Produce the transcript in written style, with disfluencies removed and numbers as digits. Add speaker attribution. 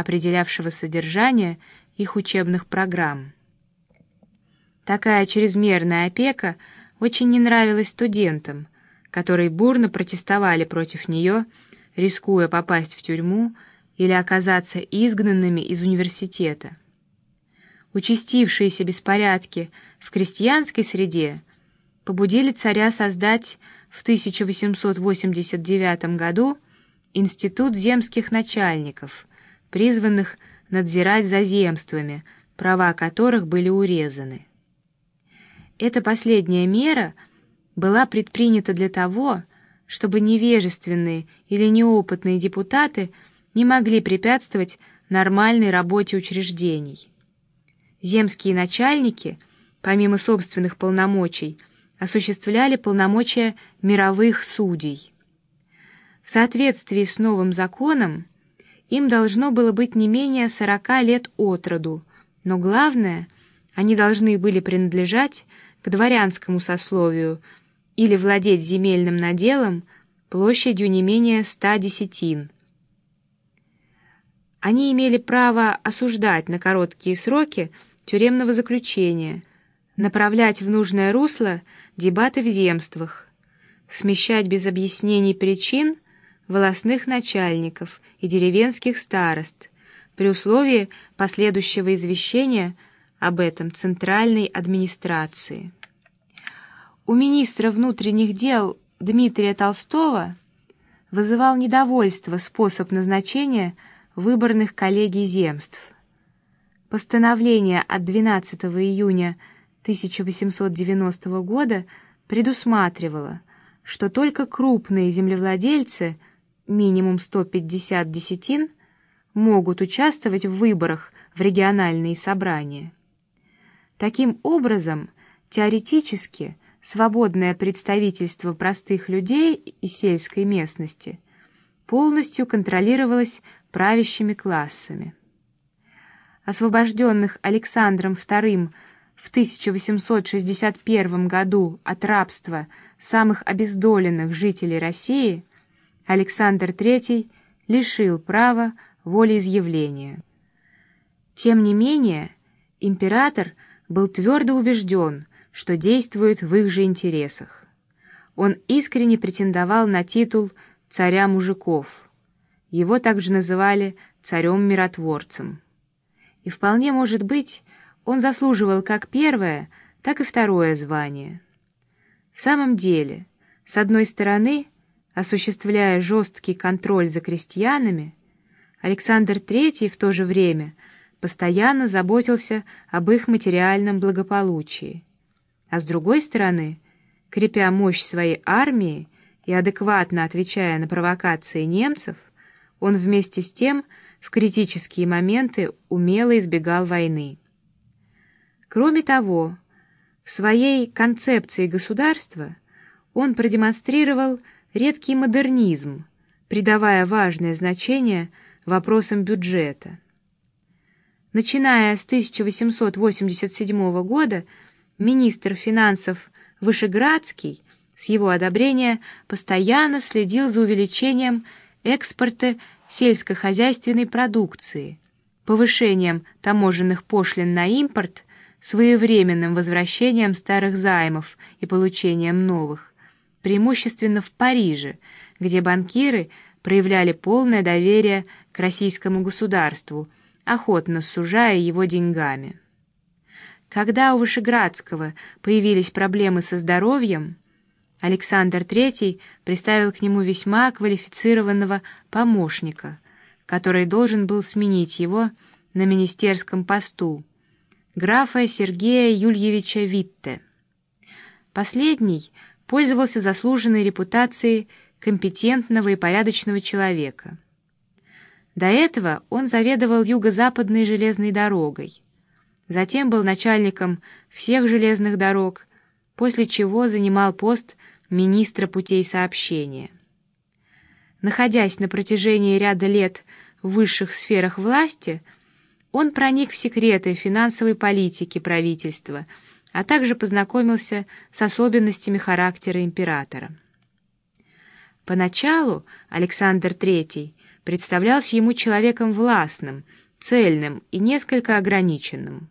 Speaker 1: определявшего содержание их учебных программ. Такая чрезмерная опека очень не нравилась студентам, которые бурно протестовали против нее, рискуя попасть в тюрьму или оказаться изгнанными из университета. Участившиеся беспорядки в крестьянской среде побудили царя создать в 1889 году Институт земских начальников, призванных надзирать за земствами, права которых были урезаны. Эта последняя мера была предпринята для того, чтобы невежественные или неопытные депутаты не могли препятствовать нормальной работе учреждений. Земские начальники, помимо собственных полномочий, осуществляли полномочия мировых судей. В соответствии с новым законом им должно было быть не менее 40 лет от роду, но главное, они должны были принадлежать к дворянскому сословию или владеть земельным наделом площадью не менее 100 десятин. Они имели право осуждать на короткие сроки тюремного заключения, направлять в нужное русло дебаты в земствах, смещать без объяснений причин волостных начальников и деревенских старост при условии последующего извещения об этом центральной администрации. У министра внутренних дел Дмитрия Толстого вызывал недовольство способ назначения выборных коллегий земств. Постановление от 12 июня 1890 года предусматривало, что только крупные землевладельцы, минимум 150 десятин, могут участвовать в выборах в региональные собрания. Таким образом, теоретически свободное представительство простых людей из сельской местности полностью контролировалось правящими классами. Освобожденных Александром II в 1861 году от рабства самых обездоленных жителей России Александр III лишил права волеизъявления. Тем не менее, император был твердо убежден, что действует в их же интересах. Он искренне претендовал на титул царя мужиков. Его также называли царем-миротворцем. И вполне может быть, он заслуживал как первое, так и второе звание. В самом деле, с одной стороны, осуществляя жесткий контроль за крестьянами, Александр III в то же время постоянно заботился об их материальном благополучии, а с другой стороны, крепя мощь своей армии и адекватно отвечая на провокации немцев, он вместе с тем в критические моменты умело избегал войны. Кроме того, в своей концепции государства он продемонстрировал редкий модернизм, придавая важное значение вопросам бюджета. Начиная с 1887 года, министр финансов Вышеградский с его одобрения постоянно следил за увеличением экспорта сельскохозяйственной продукции, повышением таможенных пошлин на импорт, своевременным возвращением старых займов и получением новых, преимущественно в Париже, где банкиры проявляли полное доверие к российскому государству, охотно сужая его деньгами. Когда у Вышеградского появились проблемы со здоровьем, Александр III приставил к нему весьма квалифицированного помощника, который должен был сменить его на министерском посту, графа Сергея Юльевича Витте. Последний пользовался заслуженной репутацией компетентного и порядочного человека. До этого он заведовал юго-западной железной дорогой, затем был начальником всех железных дорог, после чего занимал пост министра путей сообщения. Находясь на протяжении ряда лет в высших сферах власти, он проник в секреты финансовой политики правительства, а также познакомился с особенностями характера императора. Поначалу Александр III представлялся ему человеком властным, цельным и несколько ограниченным.